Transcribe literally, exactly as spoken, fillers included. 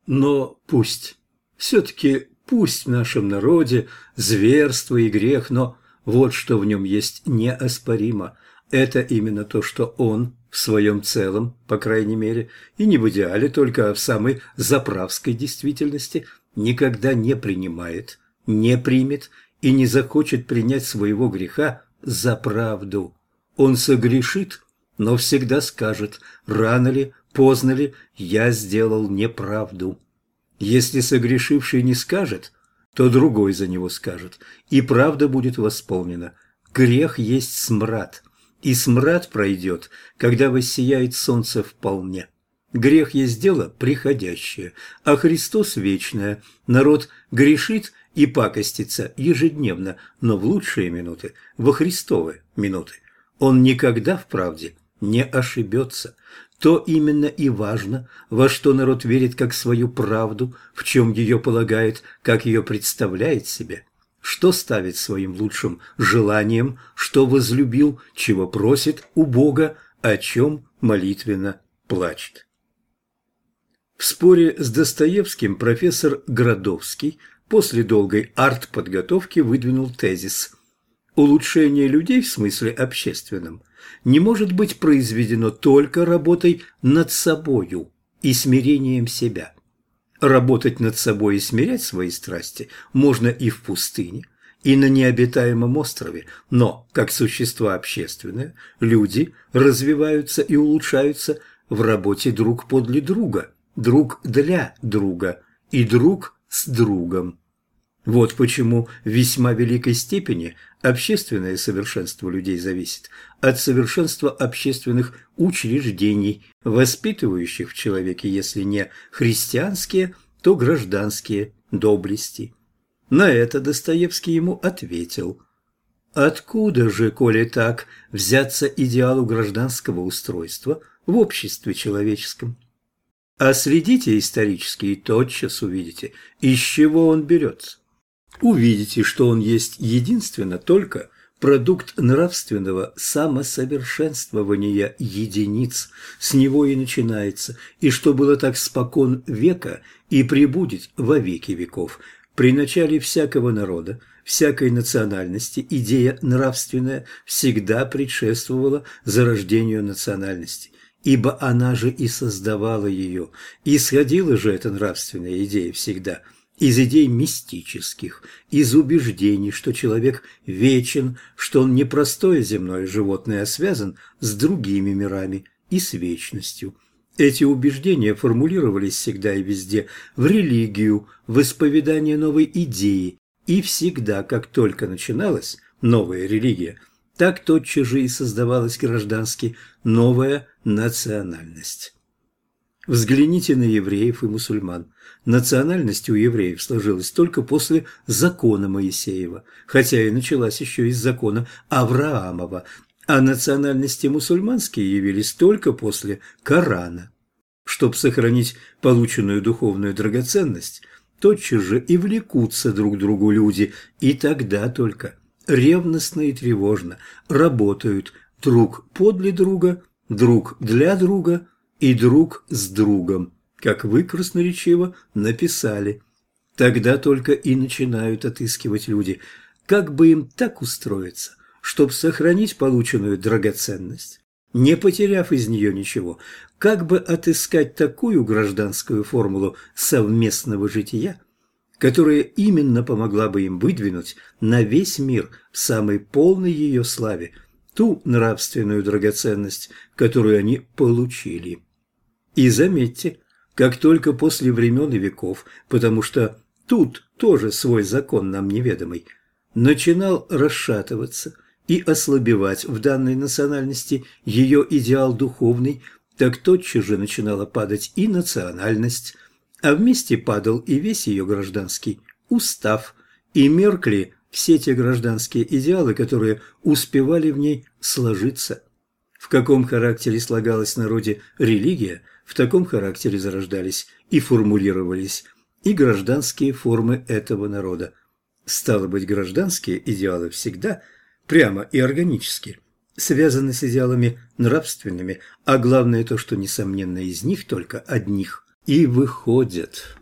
Но пусть, все-таки пусть в нашем народе зверство и грех, но вот что в нем есть неоспоримо. Это именно то, что он в своем целом, по крайней мере, и не в идеале только, а в самой заправской действительности, никогда не принимает, не примет и не захочет принять своего греха за правду. Он согрешит, но всегда скажет, рано ли, поздно ли, я сделал неправду. Если согрешивший не скажет, то другой за него скажет, и правда будет восполнена. Грех есть смрад, и смрад пройдет, когда воссияет солнце вполне. Грех есть дело приходящее, а Христос вечное. Народ грешит и пакостится ежедневно, но в лучшие минуты, во Христовы минуты. Он никогда в правде не ошибется. То именно и важно, во что народ верит как свою правду, в чем ее полагает, как ее представляет себе, что ставит своим лучшим желанием, что возлюбил, чего просит у Бога, о чем молитвенно плачет. В споре с Достоевским профессор Градовский после долгой артподготовки выдвинул тезис: улучшение людей в смысле общественном не может быть произведено только работой над собою и смирением себя. Работать над собой и смирять свои страсти можно и в пустыне, и на необитаемом острове, но, как существа общественные, люди развиваются и улучшаются в работе друг подле друга, друг для друга и друг с другом. Вот почему в весьма великой степени общественное совершенство людей зависит от совершенства общественных учреждений, воспитывающих в человеке, если не христианские, то гражданские доблести. На это Достоевский ему ответил: откуда же, коли так, взяться идеалу гражданского устройства в обществе человеческом? А следите исторически и тотчас увидите, из чего он берется. Увидите, что он есть единственно только продукт нравственного самосовершенствования единиц, с него и начинается, и что было так спокон века и пребудет во веки веков. При начале всякого народа, всякой национальности идея нравственная всегда предшествовала зарождению национальности, ибо она же и создавала ее. Исходила же эта нравственная идея всегда из идей мистических, из убеждений, что человек вечен, что он не простое земное животное, а связан с другими мирами и с вечностью. Эти убеждения формулировались всегда и везде в религию, в исповедание новой идеи, и всегда, как только начиналась новая религия, так тотчас же и создавалась граждански новая национальность. Взгляните на евреев и мусульман. Национальность у евреев сложилась только после закона Моисеева, хотя и началась еще из закона Авраамова, а национальности мусульманские явились только после Корана. Чтобы сохранить полученную духовную драгоценность, тотчас же и влекутся друг к другу люди, и тогда только ревностно и тревожно работают друг подле друга, друг для друга и друг с другом, как вы красноречиво написали. Тогда только и начинают отыскивать люди, как бы им так устроиться, чтобы сохранить полученную драгоценность, не потеряв из нее ничего, как бы отыскать такую гражданскую формулу совместного жития, которая именно помогла бы им выдвинуть на весь мир в самой полной ее славе ту нравственную драгоценность, которую они получили. И заметьте, как только после времен и веков, потому что тут тоже свой закон нам неведомый, начинал расшатываться и ослабевать в данной национальности ее идеал духовный, так тотчас же начинала падать и национальность, а вместе падал и весь ее гражданский устав, и меркли все те гражданские идеалы, которые успевали в ней сложиться. В каком характере слагалась в народе религия, в таком характере зарождались и формулировались и гражданские формы этого народа. Стало быть, гражданские идеалы всегда, прямо и органически, связаны с идеалами нравственными, а главное то, что, несомненно, из них только одних и выходит.